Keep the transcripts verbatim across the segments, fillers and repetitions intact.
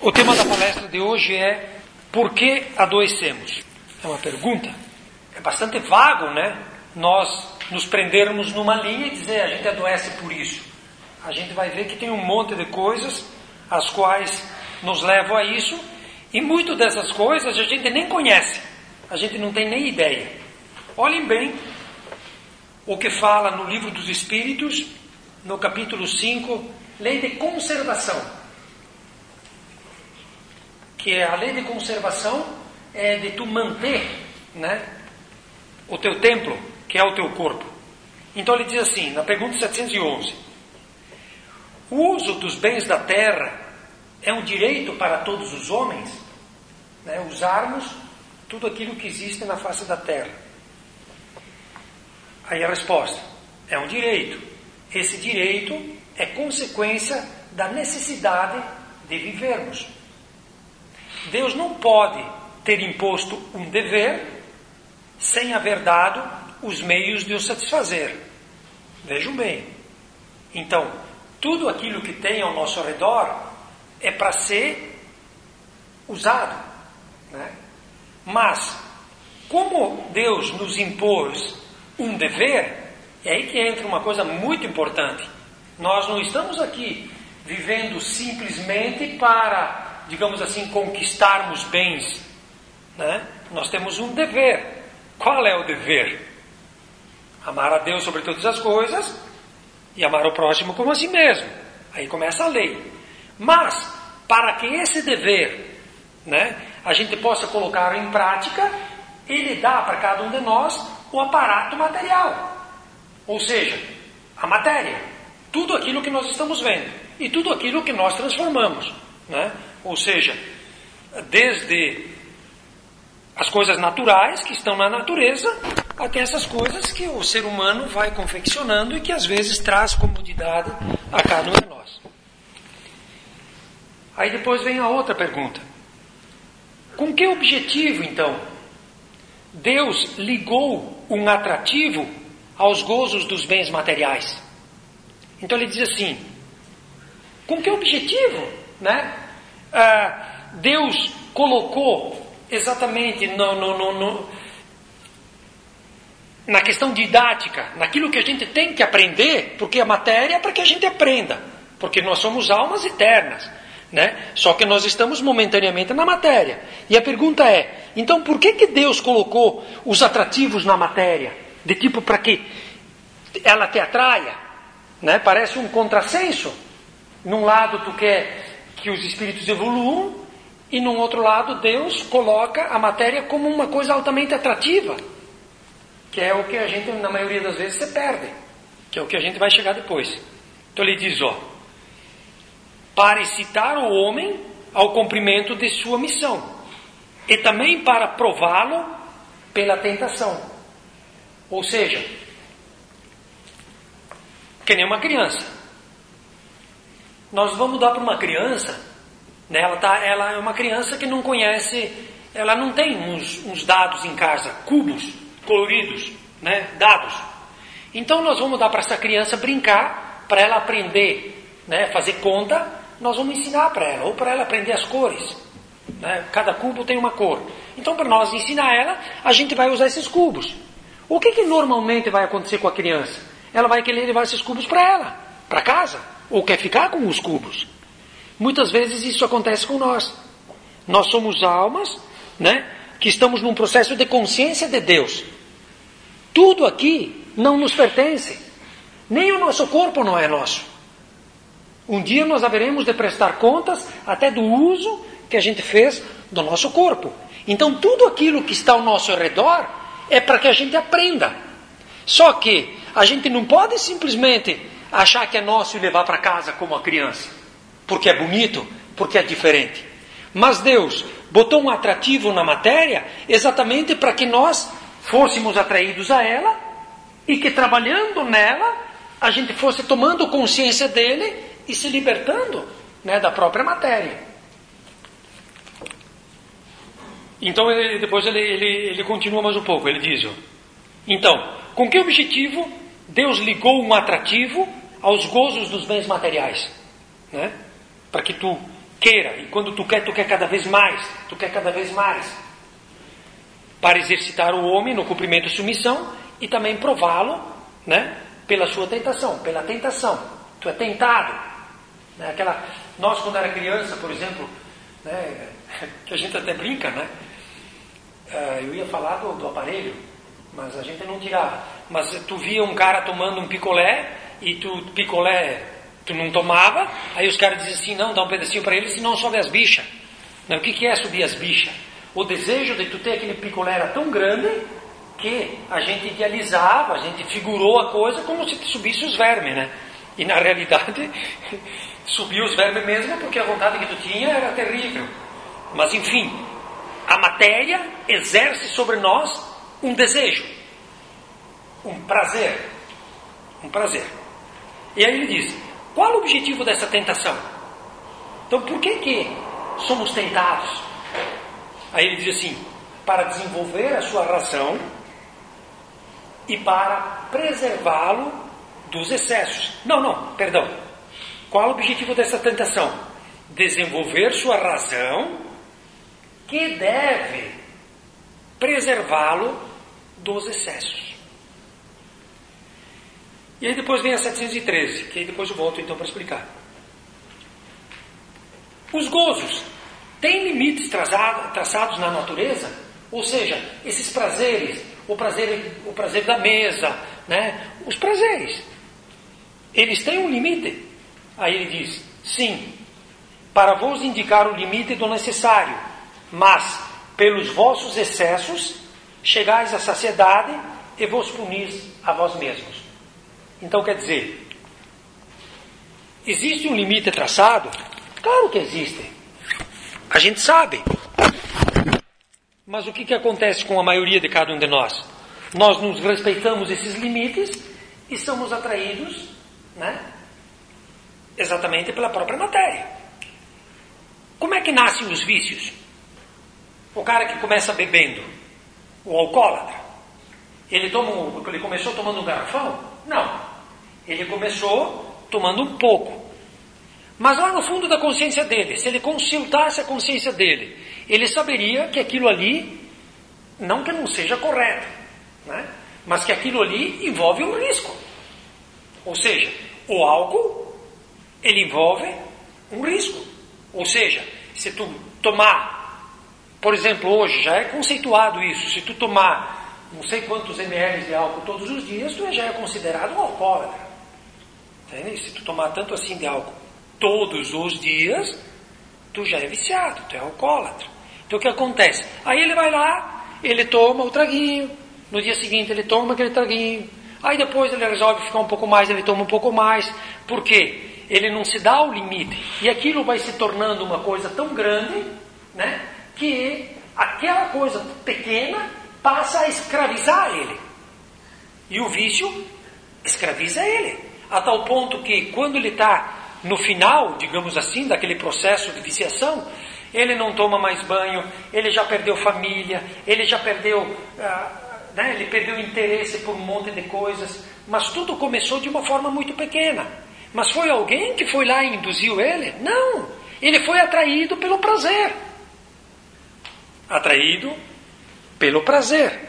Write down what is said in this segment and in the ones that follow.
O tema da palestra de hoje é: por que adoecemos? É uma pergunta. É bastante vago, né? Nós nos prendermos numa linha e dizer a gente adoece por isso. A gente vai ver que tem um monte de coisas as quais nos levam a isso, e muitas dessas coisas a gente nem conhece, a gente não tem nem ideia. Olhem bem o que fala no Livro dos Espíritos, no capítulo cinco, Lei de Conservação. Que a lei de conservação é de tu manter, né, o teu templo, que é o teu corpo. Então ele diz assim, na pergunta setecentos e onze: o uso dos bens da terra é um direito para todos os homens? Né, usarmos tudo aquilo que existe na face da terra. Aí a resposta: é um direito. Esse direito é consequência da necessidade de vivermos. Deus não pode ter imposto um dever sem haver dado os meios de o satisfazer. Vejam bem. Então, tudo aquilo que tem ao nosso redor é para ser usado, né? Mas, como Deus nos impôs um dever, é aí que entra uma coisa muito importante. Nós não estamos aqui vivendo simplesmente para, digamos assim, conquistarmos bens, né? Nós temos um dever. Qual é o dever? Amar a Deus sobre todas as coisas e amar o próximo como a si mesmo. Aí começa a lei. Mas, para que esse dever, né, a gente possa colocar em prática, ele dá para cada um de nós o aparato material. Ou seja, a matéria. Tudo aquilo que nós estamos vendo. E tudo aquilo que nós transformamos, né? Ou seja, desde as coisas naturais que estão na natureza, até essas coisas que o ser humano vai confeccionando e que às vezes traz comodidade a cada um de nós. Aí depois vem a outra pergunta. Com que objetivo, então, Deus ligou um atrativo aos gozos dos bens materiais? Então ele diz assim, com que objetivo, né? Ah, Deus colocou exatamente no, no, no, no, na questão didática, naquilo que a gente tem que aprender, porque a matéria é para que a gente aprenda, porque nós somos almas eternas, né? Só que nós estamos momentaneamente na matéria. E a pergunta é, então por que que Deus colocou os atrativos na matéria? De tipo para que ela te atraia, né? Parece um contrassenso. Num lado tu quer que os espíritos evoluam, e num outro lado Deus coloca a matéria como uma coisa altamente atrativa, que é o que a gente, na maioria das vezes, se perde, que é o que a gente vai chegar depois. Então ele diz, ó, para excitar o homem ao cumprimento de sua missão, e também para prová-lo pela tentação. Ou seja, que nem uma criança. Nós vamos dar para uma criança, né, ela, tá, ela é uma criança que não conhece, ela não tem uns, uns dados em casa, cubos coloridos, né, dados. Então nós vamos dar para essa criança brincar, para ela aprender, né, fazer conta, nós vamos ensinar para ela, ou para ela aprender as cores. Né, cada cubo tem uma cor. Então para nós ensinar ela, a gente vai usar esses cubos. O que, que normalmente vai acontecer com a criança? Ela vai querer levar esses cubos para ela, para casa, ou quer ficar com os cubos. Muitas vezes isso acontece com nós. Nós somos almas, né, que estamos num processo de consciência de Deus. Tudo aqui não nos pertence. Nem o nosso corpo não é nosso. Um dia nós haveremos de prestar contas até do uso que a gente fez do nosso corpo. Então tudo aquilo que está ao nosso redor é para que a gente aprenda. Só que a gente não pode simplesmente achar que é nosso e levar para casa como a criança, porque é bonito, porque é diferente. Mas Deus botou um atrativo na matéria exatamente para que nós fôssemos atraídos a ela e que trabalhando nela a gente fosse tomando consciência dele e se libertando, né, da própria matéria. Então ele, depois ele, ele, ele continua mais um pouco, ele diz, ó, então, com que objetivo Deus ligou um atrativo aos gozos dos bens materiais, né? Para que tu queira. E quando tu quer, tu quer cada vez mais. Tu quer cada vez mais. Para exercitar o homem no cumprimento e submissão e também prová-lo, né, pela sua tentação, pela tentação. Tu é tentado. Né? Aquela, nós, quando era criança, por exemplo, né, que a gente até brinca, né? Uh, eu ia falar do, do aparelho, mas a gente não tirava. Mas tu via um cara tomando um picolé e tu, picolé, tu não tomava, aí os caras diziam assim, não, dá um pedacinho para ele, senão sobe as bichas. Não, o que, que é subir as bichas? O desejo de tu ter aquele picolé era tão grande que a gente idealizava, a gente figurou a coisa como se subisse os vermes, né? E na realidade, subiu os vermes mesmo porque a vontade que tu tinha era terrível. Mas enfim, a matéria exerce sobre nós um desejo, um prazer, um prazer. E aí ele diz, qual o objetivo dessa tentação? Então por que que somos tentados? Aí ele diz assim, para desenvolver a sua razão e para preservá-lo dos excessos. Não, não, perdão. Qual o objetivo dessa tentação? Desenvolver sua razão que deve preservá-lo dos excessos. E aí depois vem a setecentos e treze, que aí depois eu volto então para explicar. Os gozos têm limites traçados na natureza? Ou seja, esses prazeres, o prazer, o prazer da mesa, né? Os prazeres, eles têm um limite? Aí ele diz, sim, para vos indicar o limite do necessário, mas pelos vossos excessos chegais à saciedade e vos punis a vós mesmos. Então quer dizer, existe um limite traçado? Claro que existe. A gente sabe. Mas o que, que acontece com a maioria de cada um de nós? Nós nos respeitamos esses limites e somos atraídos, né, exatamente pela própria matéria. Como é que nascem os vícios? O cara que começa bebendo, o alcoólatra, ele, toma um, ele começou tomando um garrafão? Não. Ele começou tomando um pouco. Mas lá no fundo da consciência dele, se ele consultasse a consciência dele, ele saberia que aquilo ali, não que não seja correto, né? Mas que aquilo ali envolve um risco. Ou seja, o álcool, ele envolve um risco. Ou seja, se tu tomar, por exemplo, hoje já é conceituado isso, se tu tomar não sei quantos ml de álcool todos os dias, tu já é considerado um alcoólatra. Entende? Se tu tomar tanto assim de álcool todos os dias, tu já é viciado, tu é alcoólatra. Então o que acontece? Aí ele vai lá, ele toma o traguinho, no dia seguinte ele toma aquele traguinho, aí depois ele resolve ficar um pouco mais, ele toma um pouco mais. Por quê? Ele não se dá o limite. E aquilo vai se tornando uma coisa tão grande, né, que aquela coisa pequena passa a escravizar ele. E o vício escraviza ele. A tal ponto que quando ele está no final, digamos assim, daquele processo de viciação, ele não toma mais banho, ele já perdeu família, ele já perdeu, ah, né, ele perdeu interesse por um monte de coisas. Mas tudo começou de uma forma muito pequena. Mas foi alguém que foi lá e induziu ele? Não. Ele foi atraído pelo prazer. Atraído pelo prazer.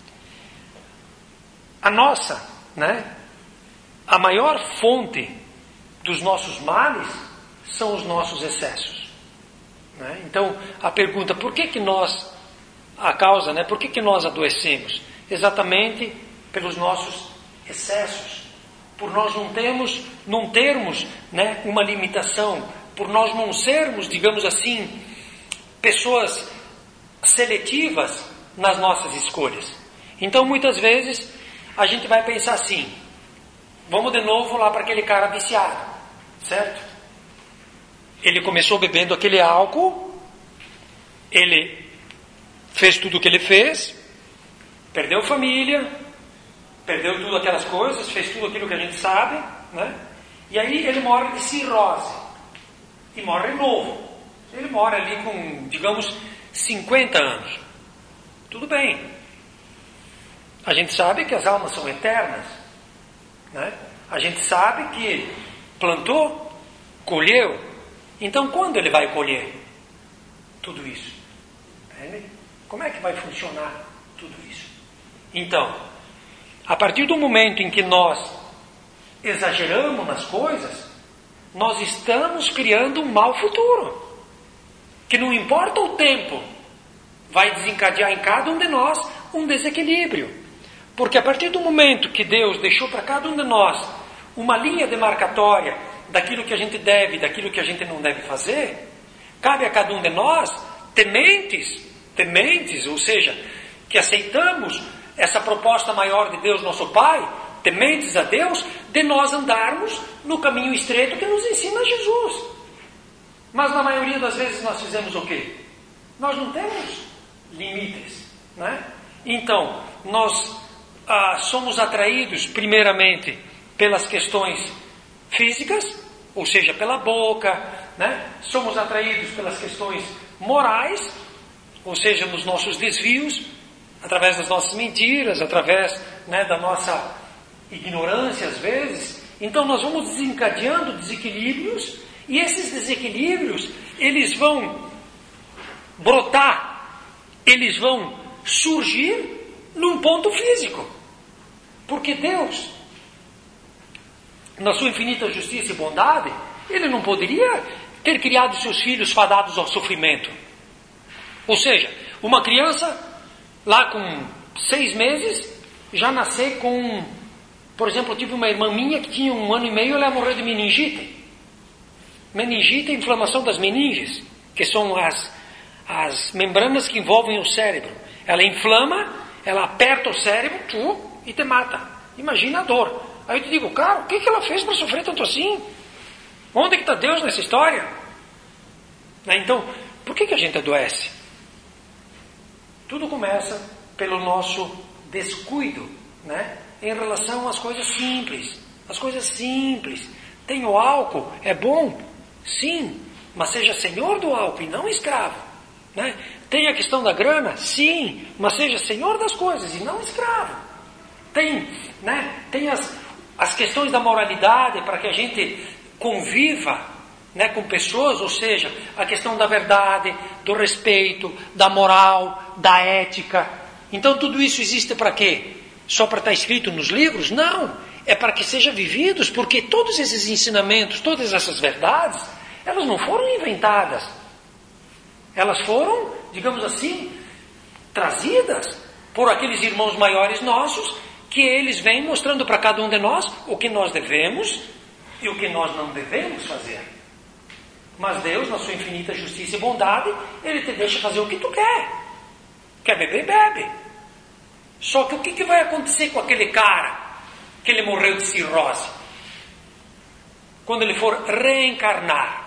A nossa, né, a maior fonte dos nossos males são os nossos excessos. Né? Então, a pergunta, por que que nós, a causa, né, por que que nós adoecemos? Exatamente pelos nossos excessos. Por nós não termos, não termos, né, uma limitação, por nós não sermos, digamos assim, pessoas seletivas nas nossas escolhas. Então, muitas vezes, a gente vai pensar assim, vamos de novo lá para aquele cara viciado, certo? Ele começou bebendo aquele álcool, ele fez tudo o que ele fez, perdeu família, perdeu tudo aquelas coisas, fez tudo aquilo que a gente sabe, né? E aí ele morre de cirrose, e morre novo. Ele morre ali com, digamos, cinquenta anos. Tudo bem. A gente sabe que as almas são eternas, né? A gente sabe que plantou, colheu, Então, quando ele vai colher tudo isso? Como é que vai funcionar tudo isso? Então, a partir do momento em que nós exageramos nas coisas, nós estamos criando um mau futuro. Que não importa o tempo, vai desencadear em cada um de nós um desequilíbrio. Porque a partir do momento que Deus deixou para cada um de nós uma linha demarcatória daquilo que a gente deve e daquilo que a gente não deve fazer, cabe a cada um de nós, tementes, tementes, ou seja, que aceitamos essa proposta maior de Deus nosso Pai, tementes a Deus, de nós andarmos no caminho estreito que nos ensina Jesus. Mas na maioria das vezes nós fizemos o quê? Nós não temos limites, né? Então, nós ah, somos atraídos primeiramente pelas questões físicas, ou seja, pela boca, né? Somos atraídos pelas questões morais, ou seja, nos nossos desvios, através das nossas mentiras, através, né, da nossa ignorância às vezes. Então nós vamos desencadeando desequilíbrios, e esses desequilíbrios, eles vão brotar, eles vão surgir num ponto físico. Porque Deus, na sua infinita justiça e bondade, Ele não poderia ter criado seus filhos fadados ao sofrimento. Ou seja, uma criança lá com seis meses já nascer com, por exemplo, eu tive uma irmã minha que tinha um ano e meio, ela morreu de meningite. Meningite é a inflamação das meninges, que são as, as membranas que envolvem o cérebro. Ela inflama, ela aperta o cérebro tu, e te mata. Imagina a dor. Aí eu te digo, cara, o que, que ela fez para sofrer tanto assim? Onde que está Deus nessa história? Então, por que, que a gente adoece? Tudo começa pelo nosso descuido, né? Em relação às coisas simples. As coisas simples. Tem o álcool, é bom? Sim, mas seja senhor do álcool e não escravo, né? Tem a questão da grana? Sim, mas seja senhor das coisas e não escravo. Tem, né? Tem as, as questões da moralidade para que a gente conviva, né, com pessoas, ou seja, a questão da verdade, do respeito, da moral, da ética. Então tudo isso existe para quê? Só para estar escrito nos livros? Não, é para que sejam vividos, porque todos esses ensinamentos, todas essas verdades, elas não foram inventadas. Elas foram, digamos assim, trazidas por aqueles irmãos maiores nossos, que eles vêm mostrando para cada um de nós o que nós devemos e o que nós não devemos fazer. Mas Deus, na sua infinita justiça e bondade, Ele te deixa fazer o que tu quer. Quer beber, bebe. Só que o que, que vai acontecer com aquele cara que ele morreu de cirrose? Quando ele for reencarnar.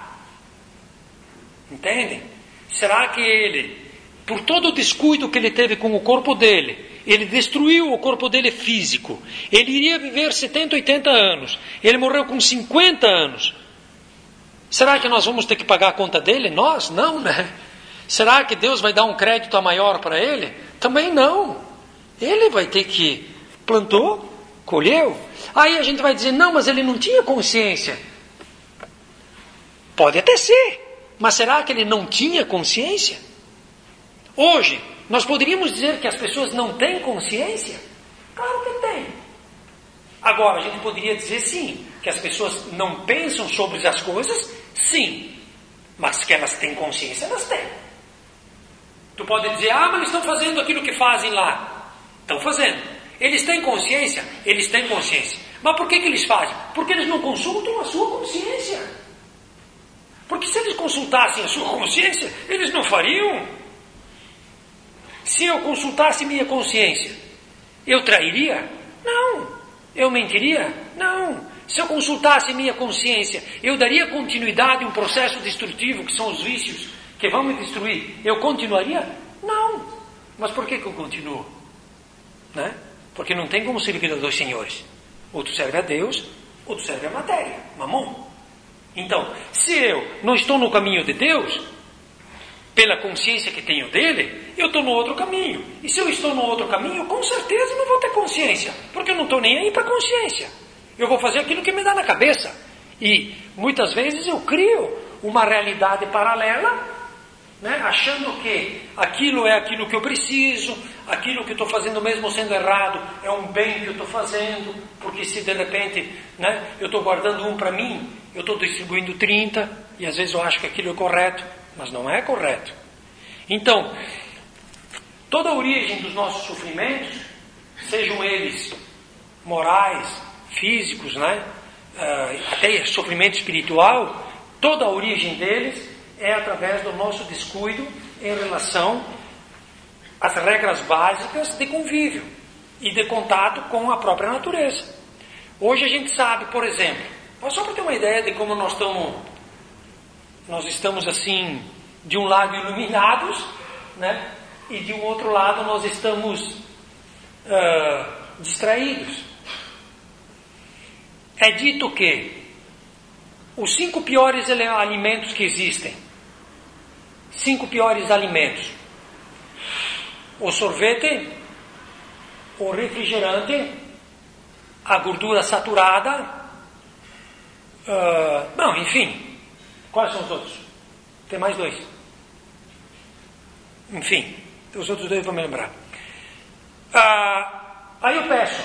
Entendem? Será que ele, por todo o descuido que ele teve com o corpo dele, ele destruiu o corpo dele físico. Ele iria viver setenta, oitenta anos. Ele morreu com cinquenta anos. Será que nós vamos ter que pagar a conta dele? Nós? Não, né? Será que Deus vai dar um crédito a maior para ele? Também não. Ele vai ter que plantou, colheu. Aí a gente vai dizer, não, mas ele não tinha consciência. Pode até ser. Mas será que ele não tinha consciência? Hoje, nós poderíamos dizer que as pessoas não têm consciência? Claro que têm. Agora, a gente poderia dizer sim, que as pessoas não pensam sobre as coisas? Sim. Mas que elas têm consciência, elas têm. Tu pode dizer, ah, mas eles estão fazendo aquilo que fazem lá. Estão fazendo. Eles têm consciência? Eles têm consciência. Mas por que, que eles fazem? Porque eles não consultam a sua consciência. Porque se eles consultassem a sua consciência, eles não fariam. Se eu consultasse minha consciência, eu trairia? Não. Eu mentiria? Não. Se eu consultasse minha consciência, eu daria continuidade a um processo destrutivo, que são os vícios que vão me destruir. Eu continuaria? Não. Mas por que, que eu continuo? Né? Porque não tem como servir a dois senhores. Ou tu serve a Deus, ou tu serve a matéria, mamon. Então, se eu não estou no caminho de Deus, pela consciência que tenho dele, eu estou no outro caminho. E se eu estou no outro caminho, com certeza não vou ter consciência, porque eu não estou nem aí para a consciência. Eu vou fazer aquilo que me dá na cabeça. E muitas vezes eu crio uma realidade paralela, né? Achando que aquilo é aquilo que eu preciso, aquilo que eu estou fazendo mesmo sendo errado é um bem que eu estou fazendo, porque se de repente, né, eu estou guardando um para mim, eu estou distribuindo trinta, e às vezes eu acho que aquilo é correto, mas não é correto. Então, toda a origem dos nossos sofrimentos, sejam eles morais, físicos, né, uh, até sofrimento espiritual, toda a origem deles é através do nosso descuido em relação às regras básicas de convívio e de contato com a própria natureza. Hoje a gente sabe, por exemplo, só para ter uma ideia de como nós estamos, nós estamos assim, de um lado iluminados, né, e de um outro lado nós estamos uh, distraídos. É dito que os cinco piores alimentos que existem, cinco piores alimentos: o sorvete, o refrigerante, a gordura saturada, uh, não, enfim, quais são os outros? Tem mais dois. Enfim, os outros dois vão me lembrar. Uh, aí eu peço,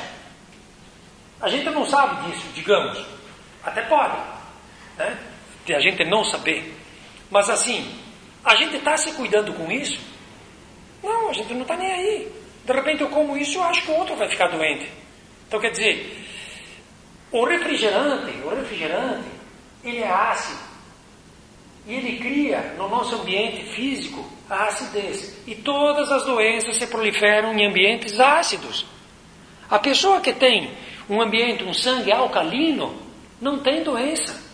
a gente não sabe disso, digamos, até pode, né? De a gente não saber, mas assim, a gente está se cuidando com isso? Não, a gente não está nem aí. De repente eu como isso e eu acho que o outro vai ficar doente. Então quer dizer, o refrigerante, o refrigerante, ele é ácido. E ele cria no nosso ambiente físico a acidez. E todas as doenças se proliferam em ambientes ácidos. A pessoa que tem um ambiente, um sangue alcalino, não tem doença.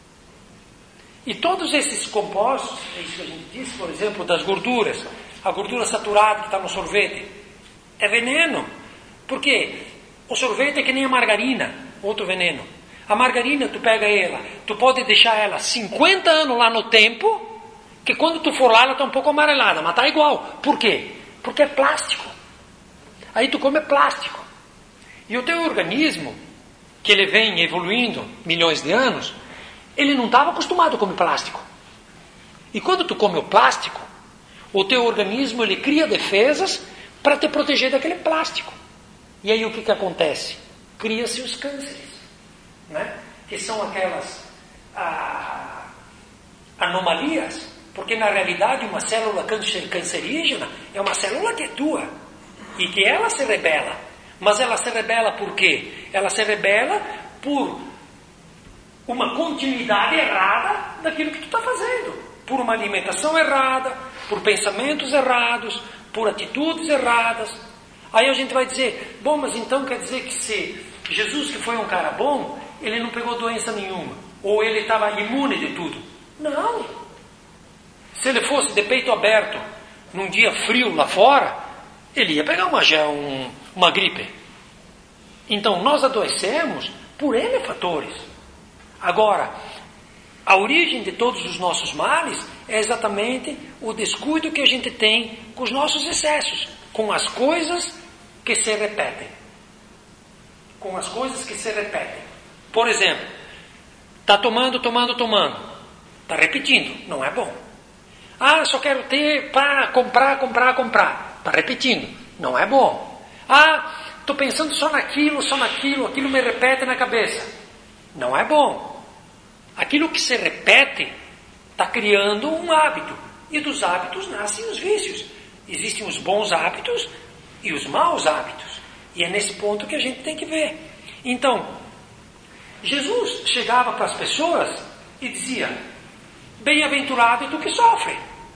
E todos esses compostos, é isso que a gente disse, por exemplo, das gorduras, a gordura saturada que está no sorvete, é veneno. Por quê? O sorvete é que nem a margarina, outro veneno. A margarina, tu pega ela, tu pode deixar ela cinquenta anos lá no tempo, que quando tu for lá ela está um pouco amarelada, mas está igual. Por quê? Porque é plástico. Aí tu come plástico. E o teu organismo, que ele vem evoluindo milhões de anos, ele não estava acostumado a comer plástico. E quando tu come o plástico, o teu organismo ele cria defesas para te proteger daquele plástico. E aí o que, que acontece? Cria-se os cânceres, né? Que são aquelas ah, anomalias, porque na realidade uma célula cancerígena é uma célula que é tua e que ela se rebela. Mas ela se rebela por quê? Ela se rebela por uma continuidade errada daquilo que tu está fazendo. Por uma alimentação errada, por pensamentos errados, por atitudes erradas. Aí a gente vai dizer, bom, mas então quer dizer que se Jesus, que foi um cara bom, ele não pegou doença nenhuma, ou ele estava imune de tudo. Não. Se ele fosse de peito aberto, num dia frio lá fora, ele ia pegar uma, um, uma gripe. Então nós adoecemos por N fatores. Agora, a origem de todos os nossos males é exatamente o descuido que a gente tem com os nossos excessos, com as coisas que se repetem. Com as coisas que se repetem. Por exemplo, está tomando, tomando, tomando. Está repetindo, não é bom. Ah, só quero ter para comprar, comprar, comprar. Está repetindo, não é bom. Ah, estou pensando só naquilo, só naquilo, aquilo me repete na cabeça. Não é bom. Aquilo que se repete está criando um hábito. E dos hábitos nascem os vícios. Existem os bons hábitos e os maus hábitos. E é nesse ponto que a gente tem que ver. Então, Jesus chegava para as pessoas e dizia, bem-aventurado é tu que sofre.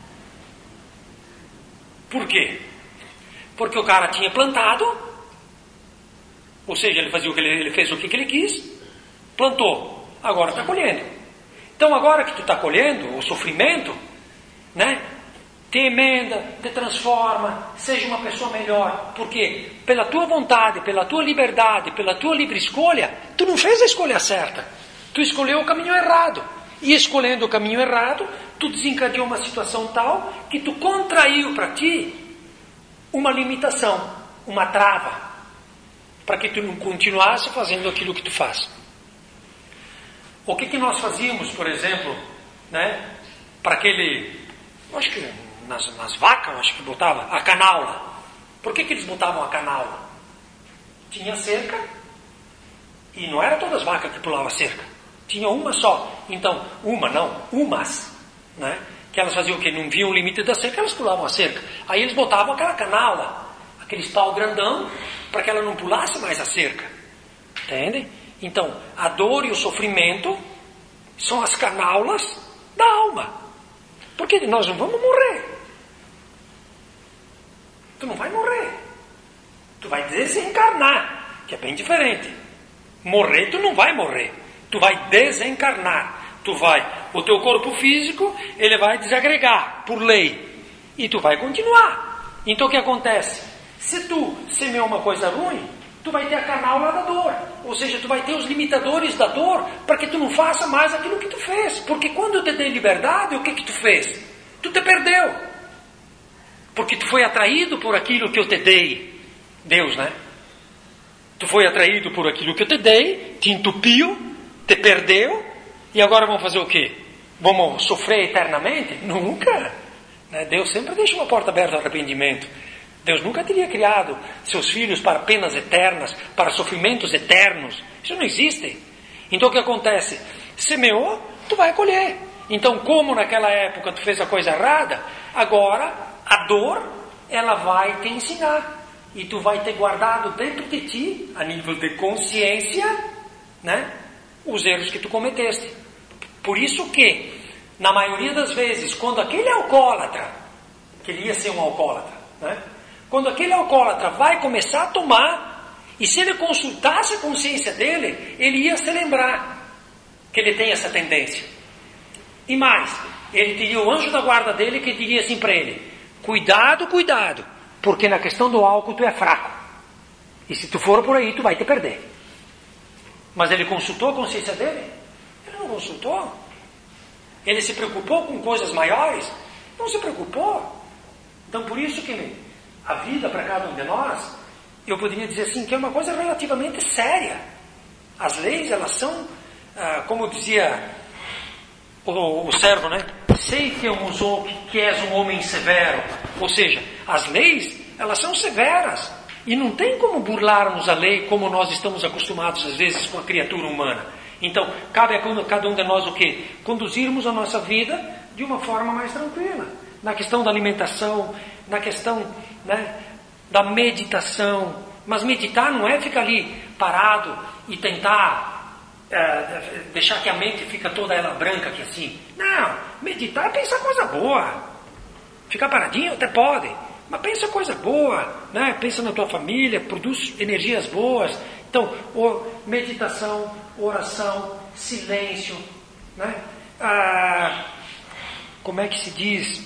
Por quê? Porque o cara tinha plantado, ou seja, ele fazia o que ele, ele fez o que ele quis, plantou, agora está colhendo. Então agora que tu está colhendo o sofrimento, né, te emenda, te transforma, seja uma pessoa melhor. Porque pela tua vontade, pela tua liberdade, pela tua livre escolha, tu não fez a escolha certa. Tu escolheu o caminho errado. E escolhendo o caminho errado, tu desencadeou uma situação tal que tu contraiu para ti uma limitação, uma trava, para que tu não continuasse fazendo aquilo que tu faz. O que, que nós fazíamos, por exemplo, né? Para aquele, eu acho que nas, nas vacas, eu acho que botava a canaula. Por que que eles botavam a canaula? Tinha cerca, e não era todas as vacas que pulavam a cerca. Tinha uma só. Então, uma não, umas, né? Que elas faziam o quê? Não viam o limite da cerca, elas pulavam a cerca. Aí eles botavam aquela canaula, aquele pau grandão, para que ela não pulasse mais a cerca. Entende? Então, a dor e o sofrimento são as canaulas da alma. Porque nós não vamos morrer. Tu não vai morrer. Tu vai desencarnar, que é bem diferente. Morrer, tu não vai morrer. Tu vai desencarnar. Tu vai, o teu corpo físico, ele vai desagregar por lei. E tu vai continuar. Então o que acontece? Se tu semeou uma coisa ruim, tu vai ter a canal da dor. Ou seja, tu vai ter os limitadores da dor para que tu não faça mais aquilo que tu fez. Porque quando eu te dei liberdade, o que que tu fez? Tu te perdeu. Porque tu foi atraído por aquilo que eu te dei. Deus, né? Tu foi atraído por aquilo que eu te dei, te entupiu, te perdeu. E agora vamos fazer o quê? Vamos sofrer eternamente? Nunca. Né? Deus sempre deixa uma porta aberta ao arrependimento. Deus nunca teria criado seus filhos para penas eternas, para sofrimentos eternos. Isso não existe. Então o que acontece? Semeou, tu vai colher. Então, como naquela época tu fez a coisa errada, agora a dor, ela vai te ensinar. E tu vai ter guardado dentro de ti, a nível de consciência, né, os erros que tu cometeste. Por isso que, na maioria das vezes, quando aquele alcoólatra, que ele ia ser um alcoólatra, né, quando aquele alcoólatra vai começar a tomar, e se ele consultasse a consciência dele, ele ia se lembrar que ele tem essa tendência. E mais, ele teria o anjo da guarda dele que diria assim para ele: cuidado, cuidado, porque na questão do álcool tu é fraco. E se tu for por aí, tu vai te perder. Mas ele consultou a consciência dele? Ele não consultou. Ele se preocupou com coisas maiores? Não se preocupou. Então por isso que a vida para cada um de nós, eu poderia dizer assim, que é uma coisa relativamente séria. As leis, elas são, ah, como dizia o, o servo, né? Sei que, eu usou, que és um homem severo. Ou seja, as leis, elas são severas. E não tem como burlarmos a lei como nós estamos acostumados às vezes com a criatura humana. Então, cabe a cada um de nós o quê? Conduzirmos a nossa vida de uma forma mais tranquila. Na questão da alimentação, na questão, né, da meditação. Mas meditar não é ficar ali parado e tentar é, deixar que a mente fica toda ela branca aqui assim. Não, meditar é pensar coisa boa. Ficar paradinho até pode. Mas pensa coisa boa, né? Pensa na tua família, produz energias boas. Então, meditação, oração, silêncio, né? Ah, como é que se diz?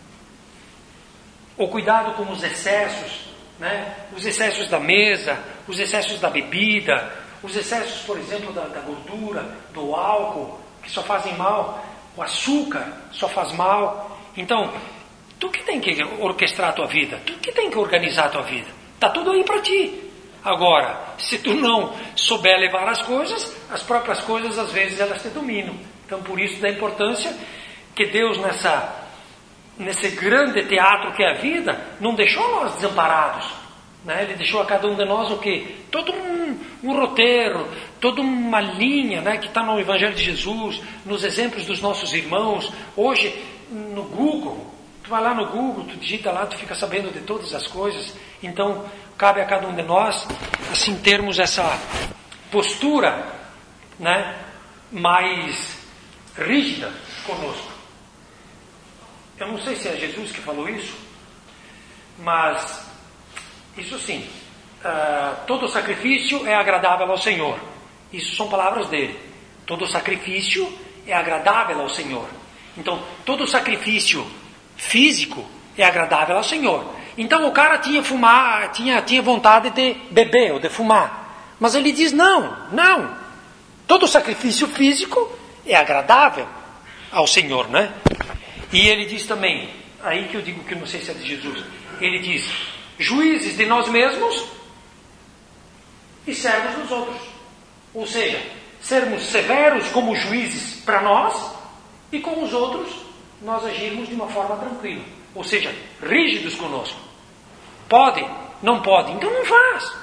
O cuidado com os excessos, né? Os excessos da mesa, os excessos da bebida, os excessos, por exemplo, da, da gordura, do álcool, que só fazem mal, o açúcar só faz mal. Então, tu que tem que orquestrar a tua vida, tu que tem que organizar a tua vida. Está tudo aí para ti. Agora, se tu não souber levar as coisas, as próprias coisas às vezes elas te dominam. Então por isso da importância que Deus nessa, nesse grande teatro que é a vida, não deixou nós desamparados. Né? Ele deixou a cada um de nós o quê? Todo um, um roteiro, toda uma linha, né, que está no Evangelho de Jesus, nos exemplos dos nossos irmãos. Hoje no Google, tu vai lá no Google, tu digita lá, tu fica sabendo de todas as coisas. Então, cabe a cada um de nós, assim, termos essa postura, né, mais rígida conosco. Eu não sei se é Jesus que falou isso, mas, isso sim, uh, todo sacrifício é agradável ao Senhor. Isso são palavras dele. Todo sacrifício é agradável ao Senhor. Então, todo sacrifício físico é agradável ao Senhor. Então o cara tinha fumar, tinha, tinha vontade de beber ou de fumar. Mas ele diz, não, não. Todo sacrifício físico é agradável ao Senhor, né? E ele diz também, aí que eu digo que eu não sei se é de Jesus, ele diz, juízes de nós mesmos e servos dos outros. Ou seja, sermos severos como juízes para nós e com os outros nós agirmos de uma forma tranquila. Ou seja, rígidos conosco. Pode? Não pode? Então não faz.